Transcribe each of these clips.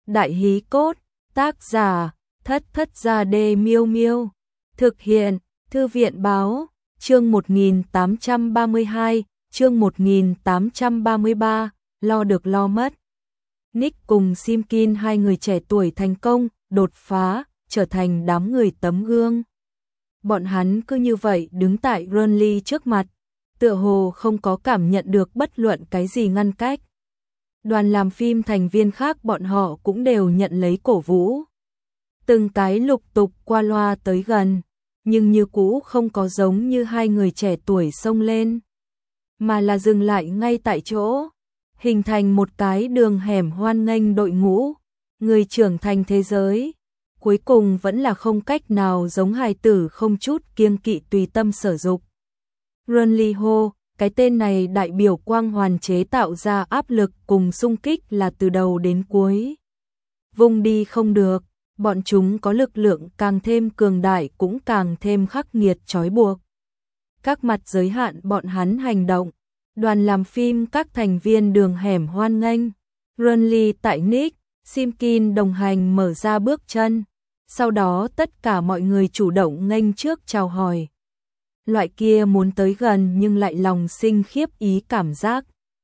Đại hí cốt, tác giả, Thất Thất Gia Đê Miêu Miêu. Thực hiện, Thư viện báo, chương 1832, chương 1833, lo được lo mất. Nick cùng Simkin, hai người trẻ tuổi thành công, đột phá, trở thành đám người tấm gương. Bọn hắn cứ như vậy đứng tại Renly trước mặt, tựa hồ không có cảm nhận được bất luận cái gì ngăn cách. Đoàn làm phim thành viên khác bọn họ cũng đều nhận lấy cổ vũ. Từng cái lục tục qua loa tới gần, nhưng như cũ không có giống như hai người trẻ tuổi xông lên, mà là dừng lại ngay tại chỗ, hình thành một cái đường hẻm hoan nghênh đội ngũ, người trưởng thành thế giới. Cuối cùng vẫn là không cách nào giống hài tử không chút kiêng kỵ tùy tâm sở dục. Renly hô, cái tên này đại biểu quang hoàn chế tạo ra áp lực cùng xung kích là từ đầu đến cuối. Vùng đi không được, bọn chúng có lực lượng càng thêm cường đại cũng càng thêm khắc nghiệt trói buộc. Các mặt giới hạn bọn hắn hành động, đoàn làm phim các thành viên đường hẻm hoan nghênh. Renly tại Nick, Simkin đồng hành mở ra bước chân. Sau đó tất cả mọi người chủ động nghênh trước chào hỏi. Loại kia muốn tới gần nhưng lại lòng sinh khiếp ý cảm giác.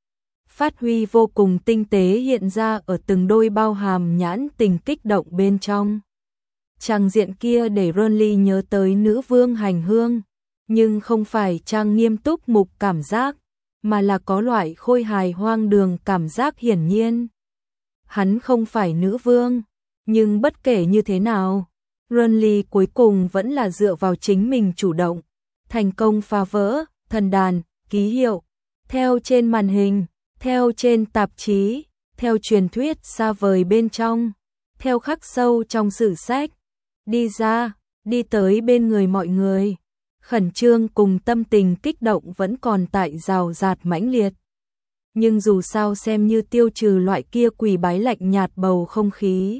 Phát huy vô cùng tinh tế hiện ra ở từng đôi bao hàm nhãn tình kích động bên trong. Trang diện kia để Renly nhớ tới nữ vương hành hương, nhưng không phải trang nghiêm túc mục cảm giác, mà là có loại khôi hài hoang đường cảm giác hiển nhiên. Hắn không phải nữ vương. Nhưng bất kể như thế nào, Renly cuối cùng vẫn là dựa vào chính mình chủ động, thành công phá vỡ thần đàn, ký hiệu, theo trên màn hình, theo trên tạp chí, theo truyền thuyết xa vời bên trong, theo khắc sâu trong sử sách, đi ra, đi tới bên người mọi người. Khẩn trương cùng tâm tình kích động vẫn còn tại rào rạt mãnh liệt. Nhưng dù sao xem như tiêu trừ loại kia quỷ bái lạnh nhạt bầu không khí.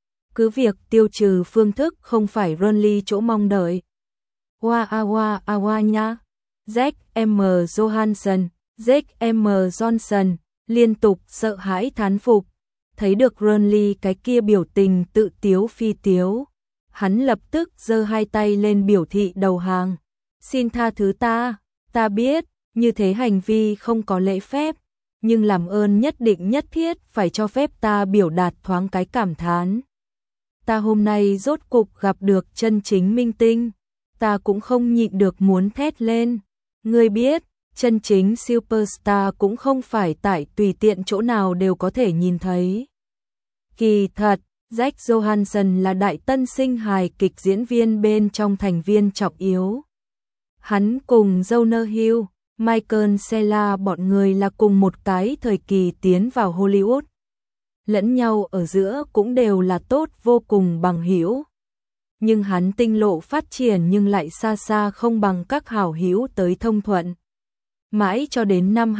Cứ việc tiêu trừ phương thức không phải Renly chỗ mong đợi. Wa nha. Jack M. Johansson, Jack M. Johnson liên tục sợ hãi thán phục. Thấy được Renly cái kia biểu tình tự tiếu phi tiếu. Hắn lập tức giơ hai tay lên biểu thị đầu hàng. Xin tha thứ ta biết, như thế hành vi không có lễ phép. Nhưng làm ơn nhất định nhất thiết phải cho phép ta biểu đạt thoáng cái cảm thán. Ta hôm nay rốt cục gặp được chân chính minh tinh, ta cũng không nhịn được muốn thét lên. Ngươi biết, chân chính superstar cũng không phải tại tùy tiện chỗ nào đều có thể nhìn thấy. Kỳ thật, Jack Johansson là đại tân sinh hài kịch diễn viên bên trong thành viên trọng yếu. Hắn cùng Jonah Hill, Michael Cera bọn người là cùng một cái thời kỳ tiến vào Hollywood. Lẫn nhau ở giữa cũng đều là tốt vô cùng bằng hữu. Nhưng hắn tinh lộ phát triển nhưng lại xa xa không bằng các hảo hữu tới thông thuận. Mãi cho đến năm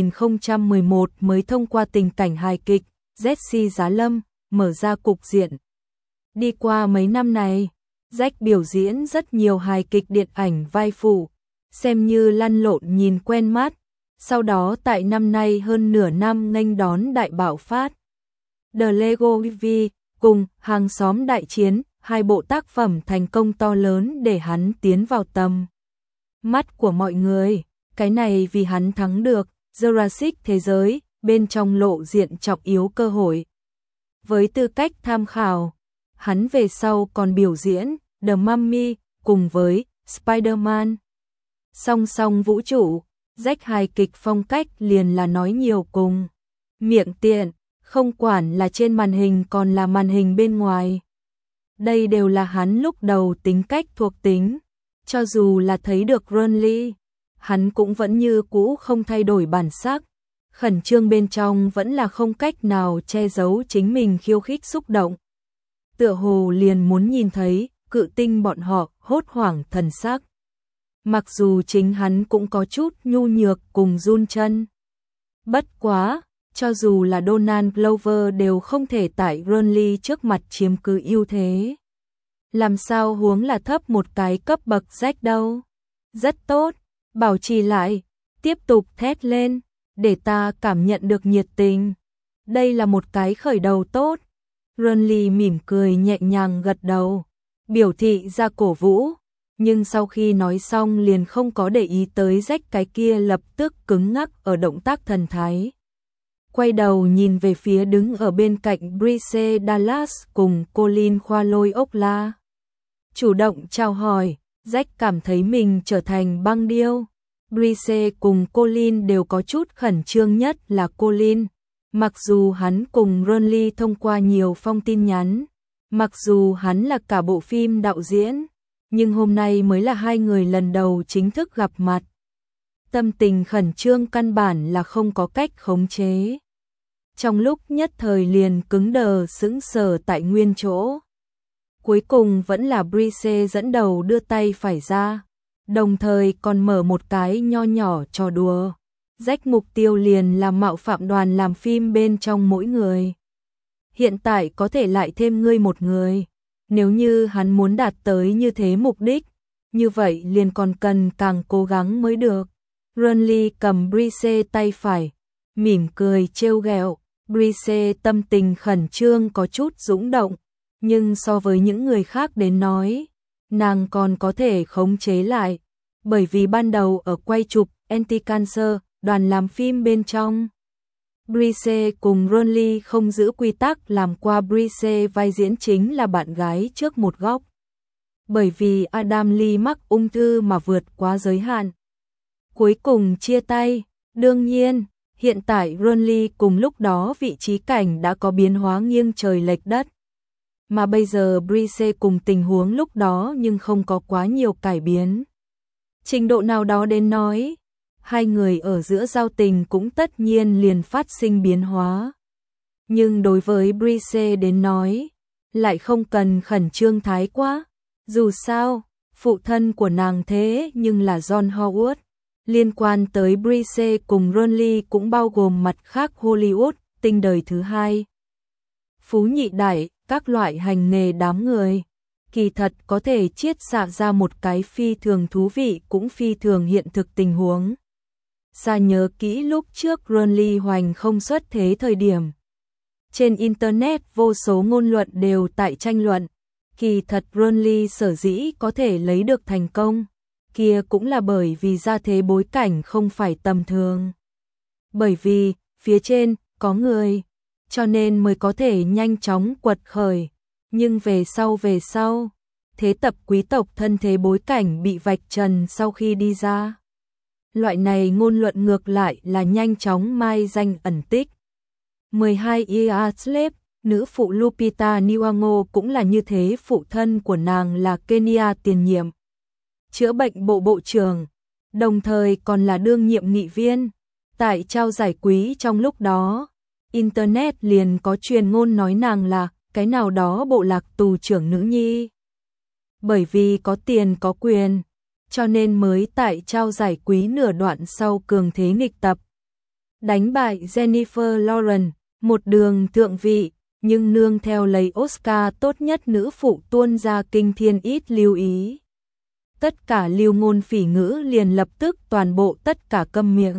2011 mới thông qua tình cảnh hài kịch Jesse Giá Lâm mở ra cục diện. Đi qua mấy năm này, Jack biểu diễn rất nhiều hài kịch điện ảnh vai phụ, xem như lăn lộn nhìn quen mắt. Sau đó tại năm nay hơn nửa năm nghênh đón đại bạo phát. The Lego Movie cùng Hàng xóm đại chiến, hai bộ tác phẩm thành công to lớn để hắn tiến vào tầm mắt của mọi người. Cái này vì hắn thắng được Jurassic thế giới bên trong lộ diện trọng yếu cơ hội. Với tư cách tham khảo, hắn về sau còn biểu diễn The Mummy cùng với Spider-Man. Song song vũ trụ, Jack hài kịch phong cách liền là nói nhiều cùng miệng tiện, không quản là trên màn hình còn là màn hình bên ngoài. Đây đều là hắn lúc đầu tính cách thuộc tính. Cho dù là thấy được Renly, hắn cũng vẫn như cũ không thay đổi bản sắc. Khẩn trương bên trong vẫn là không cách nào che giấu chính mình khiêu khích xúc động. Tựa hồ liền muốn nhìn thấy cự tinh bọn họ hốt hoảng thần sắc. Mặc dù chính hắn cũng có chút nhu nhược cùng run chân. Bất quá, cho dù là Donald Glover đều không thể tại Renly trước mặt chiếm cứ ưu thế. Làm sao huống là thấp một cái cấp bậc Jack đâu. Rất tốt, bảo trì lại, tiếp tục thét lên, để ta cảm nhận được nhiệt tình. Đây là một cái khởi đầu tốt. Ronly mỉm cười nhẹ nhàng gật đầu, biểu thị ra cổ vũ, nhưng sau khi nói xong liền không có để ý tới Jack, cái kia lập tức cứng ngắc ở động tác thần thái. Quay đầu nhìn về phía đứng ở bên cạnh Bryce Dallas cùng Colin khoa lôi ốc la. Chủ động chào hỏi, Jack cảm thấy mình trở thành băng điêu. Bryce cùng Colin đều có chút khẩn trương, nhất là Colin. Mặc dù hắn cùng Ronly thông qua nhiều phong tin nhắn, mặc dù hắn là cả bộ phim đạo diễn, nhưng hôm nay mới là hai người lần đầu chính thức gặp mặt. Tâm tình khẩn trương căn bản là không có cách khống chế. Trong lúc nhất thời liền cứng đờ sững sờ tại nguyên chỗ. Cuối cùng vẫn là Bryce dẫn đầu đưa tay phải ra, đồng thời còn mở một cái nho nhỏ trò đùa. Jack mục tiêu liền là mạo phạm đoàn làm phim bên trong mỗi người. Hiện tại có thể lại thêm ngươi một người. Nếu như hắn muốn đạt tới như thế mục đích, như vậy liền còn cần càng cố gắng mới được. Ronly cầm Bryce tay phải, mỉm cười trêu ghẹo. Bryce tâm tình khẩn trương có chút dũng động, nhưng so với những người khác đến nói, nàng còn có thể khống chế lại, bởi vì ban đầu ở quay chụp Anti-Cancer, đoàn làm phim bên trong, Bryce cùng Ronly không giữ quy tắc làm qua Bryce vai diễn chính là bạn gái trước một góc. Bởi vì Adam Lee mắc ung thư mà vượt quá giới hạn. Cuối cùng chia tay, đương nhiên, hiện tại Ronly cùng lúc đó vị trí cảnh đã có biến hóa nghiêng trời lệch đất. Mà bây giờ Bryce cùng tình huống lúc đó nhưng không có quá nhiều cải biến. Trình độ nào đó đến nói, hai người ở giữa giao tình cũng tất nhiên liền phát sinh biến hóa. Nhưng đối với Bryce đến nói, lại không cần khẩn trương thái quá. Dù sao, phụ thân của nàng thế nhưng là John Howard. Liên quan tới Bryce cùng Ronly cũng bao gồm mặt khác Hollywood, tinh đời thứ hai. Phú nhị đại, các loại hành nghề đám người. Kỳ thật có thể chiết xạ ra một cái phi thường thú vị cũng phi thường hiện thực tình huống. Sa nhớ kỹ lúc trước Ronly hoành không xuất thế thời điểm. Trên Internet vô số ngôn luận đều tại tranh luận. Kỳ thật Ronly sở dĩ có thể lấy được thành công, kia cũng là bởi vì gia thế bối cảnh không phải tầm thường. Bởi vì, phía trên, có người, cho nên mới có thể nhanh chóng quật khởi. Nhưng về sau, thế tập quý tộc thân thế bối cảnh bị vạch trần sau khi đi ra. Loại này ngôn luận ngược lại là nhanh chóng mai danh ẩn tích. 12 Years Slave, nữ phụ Lupita Nyong'o cũng là như thế, phụ thân của nàng là Kenya tiền nhiệm chữa bệnh bộ bộ trưởng, đồng thời còn là đương nhiệm nghị viên. Tại trao giải quý trong lúc đó, Internet liền có truyền ngôn nói nàng là cái nào đó bộ lạc tù trưởng nữ nhi. Bởi vì có tiền có quyền, cho nên mới tại trao giải quý nửa đoạn sau cường thế nghịch tập. Đánh bại Jennifer Lawrence, một đường thượng vị, nhưng nương theo lấy Oscar tốt nhất nữ phụ tuôn ra kinh thiên ít lưu ý. Tất cả lưu ngôn phỉ ngữ liền lập tức toàn bộ tất cả câm miệng.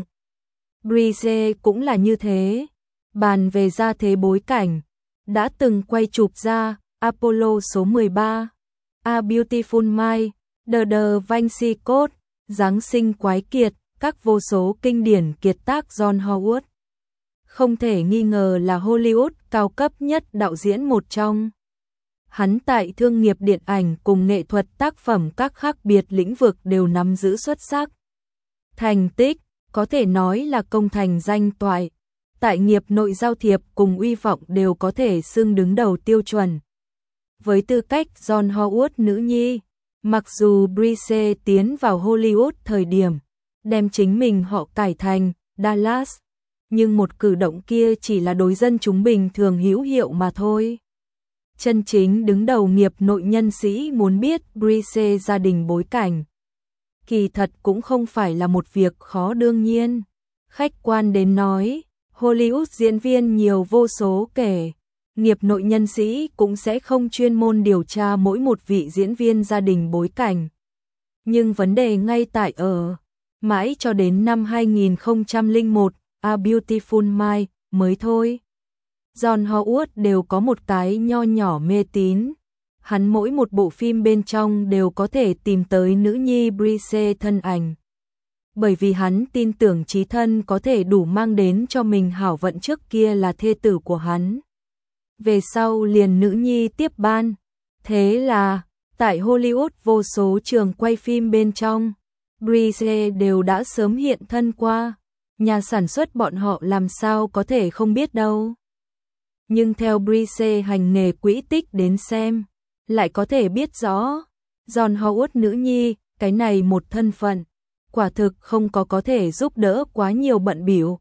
Bryce cũng là như thế. Bàn về gia thế bối cảnh, đã từng quay chụp ra Apollo số 13, A Beautiful Mind, The Vinci Code, Giáng sinh quái kiệt, các vô số kinh điển kiệt tác John Howard. Không thể nghi ngờ là Hollywood cao cấp nhất đạo diễn một trong. Hắn tại thương nghiệp điện ảnh cùng nghệ thuật tác phẩm các khác biệt lĩnh vực đều nắm giữ xuất sắc. Thành tích, có thể nói là công thành danh toại. Tại nghiệp nội giao thiệp cùng uy vọng đều có thể xưng đứng đầu tiêu chuẩn. Với tư cách John Howard nữ nhi, mặc dù Bryce tiến vào Hollywood thời điểm, đem chính mình họ cải thành Dallas, nhưng một cử động kia chỉ là đối dân chúng bình thường hữu hiệu mà thôi. Chân chính đứng đầu nghiệp nội nhân sĩ muốn biết Bryce gia đình bối cảnh, kỳ thật cũng không phải là một việc khó đương nhiên. Khách quan đến nói, Hollywood diễn viên nhiều vô số kể, nghiệp nội nhân sĩ cũng sẽ không chuyên môn điều tra mỗi một vị diễn viên gia đình bối cảnh. Nhưng vấn đề ngay tại ở, mãi cho đến năm 2001, A Beautiful Mind mới thôi. John Howard đều có một cái nho nhỏ mê tín. Hắn mỗi một bộ phim bên trong đều có thể tìm tới nữ nhi Brice thân ảnh. Bởi vì hắn tin tưởng chí thân có thể đủ mang đến cho mình hảo vận, trước kia là thê tử của hắn. Về sau liền nữ nhi tiếp ban. Thế là, tại Hollywood vô số trường quay phim bên trong, Brice đều đã sớm hiện thân qua. Nhà sản xuất bọn họ làm sao có thể không biết đâu. Nhưng theo Brice hành nghề quỹ tích đến xem, lại có thể biết rõ, John Howard nữ nhi, cái này một thân phận, quả thực không có thể giúp đỡ quá nhiều bận bịu.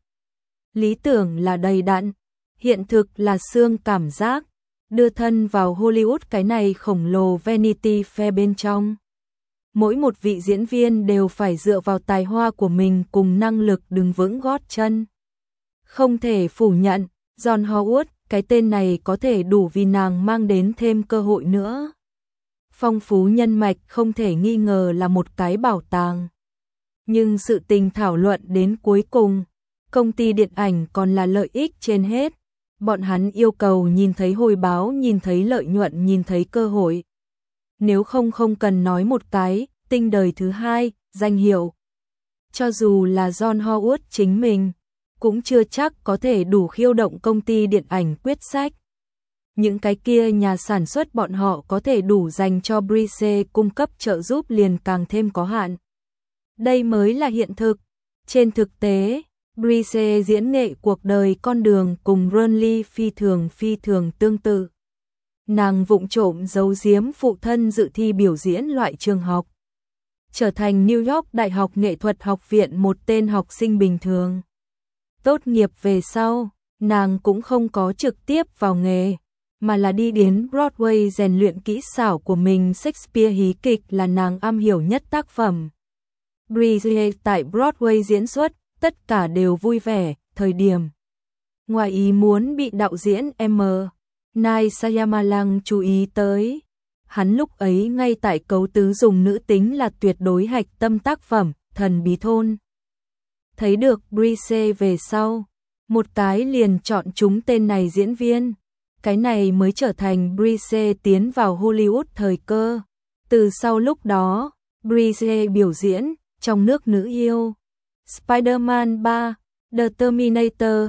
Lý tưởng là đầy đặn, hiện thực là xương cảm giác, đưa thân vào Hollywood cái này khổng lồ Vanity Fair bên trong. Mỗi một vị diễn viên đều phải dựa vào tài hoa của mình cùng năng lực đứng vững gót chân. Không thể phủ nhận, John Howard, cái tên này có thể đủ vì nàng mang đến thêm cơ hội nữa. Phong phú nhân mạch không thể nghi ngờ là một cái bảo tàng. Nhưng sự tình thảo luận đến cuối cùng, công ty điện ảnh còn là lợi ích trên hết. Bọn hắn yêu cầu nhìn thấy hồi báo, nhìn thấy lợi nhuận, nhìn thấy cơ hội. Nếu không cần nói một cái, tinh đời thứ hai, danh hiệu. Cho dù là John Howard chính mình, cũng chưa chắc có thể đủ khiêu động công ty điện ảnh quyết sách. Những cái kia nhà sản xuất bọn họ có thể đủ dành cho Brice cung cấp trợ giúp liền càng thêm có hạn. Đây mới là hiện thực. Trên thực tế, Brice diễn nghệ cuộc đời con đường cùng Ronly phi thường tương tự. Nàng vụng trộm giấu giếm phụ thân dự thi biểu diễn loại trường học, trở thành New York Đại học Nghệ thuật học viện một tên học sinh bình thường. Tốt nghiệp về sau, nàng cũng không có trực tiếp vào nghề, mà là đi đến Broadway rèn luyện kỹ xảo của mình. Shakespeare hí kịch là nàng am hiểu nhất tác phẩm. Brice tại Broadway diễn xuất, tất cả đều vui vẻ. Thời điểm ngoài ý muốn bị đạo diễn M. Night Shyamalan chú ý tới. Hắn lúc ấy ngay tại cấu tứ dùng nữ tính là tuyệt đối hạch tâm tác phẩm Thần Bí Thôn. Thấy được Brice về sau, một cái liền chọn chúng tên này diễn viên. Cái này mới trở thành Brice tiến vào Hollywood thời cơ. Từ sau lúc đó, Brice biểu diễn trong nước nữ yêu, Spider-Man 3, The Terminator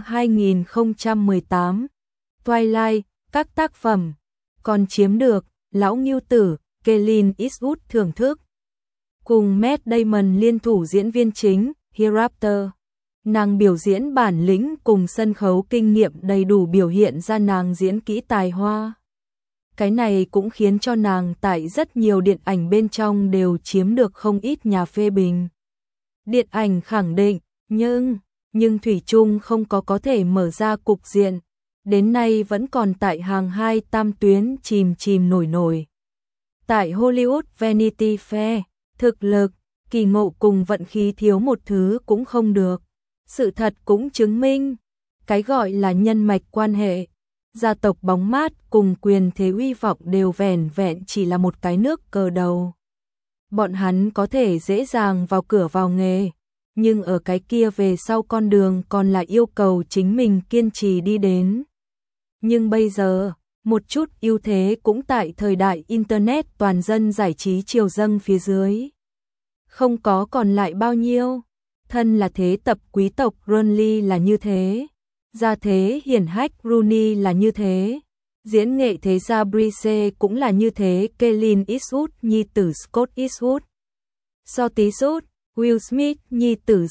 2018, Twilight, các tác phẩm, còn chiếm được lão ngưu tử Clint Eastwood thưởng thức. Cùng Matt Damon liên thủ diễn viên chính, Hereafter. Nàng biểu diễn bản lĩnh cùng sân khấu kinh nghiệm đầy đủ biểu hiện ra nàng diễn kỹ tài hoa. Cái này cũng khiến cho nàng tại rất nhiều điện ảnh bên trong đều chiếm được không ít nhà phê bình. Điện ảnh khẳng định, nhưng thủy chung không có thể mở ra cục diện. Đến nay vẫn còn tại hàng 2 tam tuyến chìm nổi. Tại Hollywood Vanity Fair, thực lực, kỳ ngộ cùng vận khí thiếu một thứ cũng không được. Sự thật cũng chứng minh, cái gọi là nhân mạch quan hệ, gia tộc bóng mát cùng quyền thế uy vọng đều vẻn vẹn chỉ là một cái nước cờ đầu. Bọn hắn có thể dễ dàng vào cửa vào nghề, nhưng ở cái kia về sau con đường còn là yêu cầu chính mình kiên trì đi đến. Nhưng bây giờ, một chút ưu thế cũng tại thời đại Internet toàn dân giải trí triều dâng phía dưới. Không có còn lại bao nhiêu. Thân là thế tập quý tộc Ronly là như thế. Gia thế hiển hách Rooney là như thế. Diễn nghệ thế gia Brice cũng là như thế. Clint Eastwood nhi tử Scott Eastwood. So tí sút, Will Smith nhi tử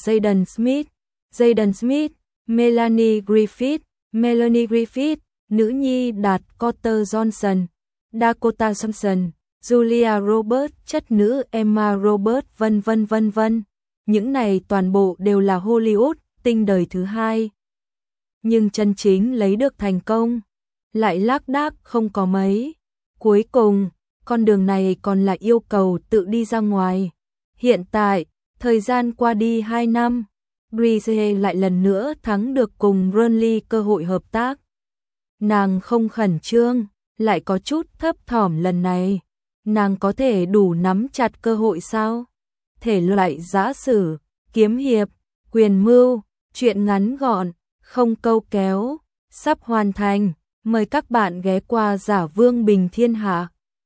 Jaden Smith, Melanie Griffith, nữ nhi đạt Carter Johnson, Dakota Johnson, Julia Roberts, chất nữ Emma Roberts, vân vân. Những này toàn bộ đều là Hollywood, tinh đời thứ hai. Nhưng chân chính lấy được thành công, lại lác đác không có mấy. Cuối cùng, con đường này còn là yêu cầu tự đi ra ngoài. Hiện tại, thời gian qua đi 2 năm, Brice lại lần nữa thắng được cùng Ronly cơ hội hợp tác. Nàng không khẩn trương, lại có chút thấp thỏm lần này. Nàng có thể đủ nắm chặt cơ hội sao? Thể loại giã sử, kiếm hiệp, quyền mưu, chuyện ngắn gọn, không câu kéo, sắp hoàn thành. Mời các bạn ghé qua Giả Vương Bình Thiên Hạ.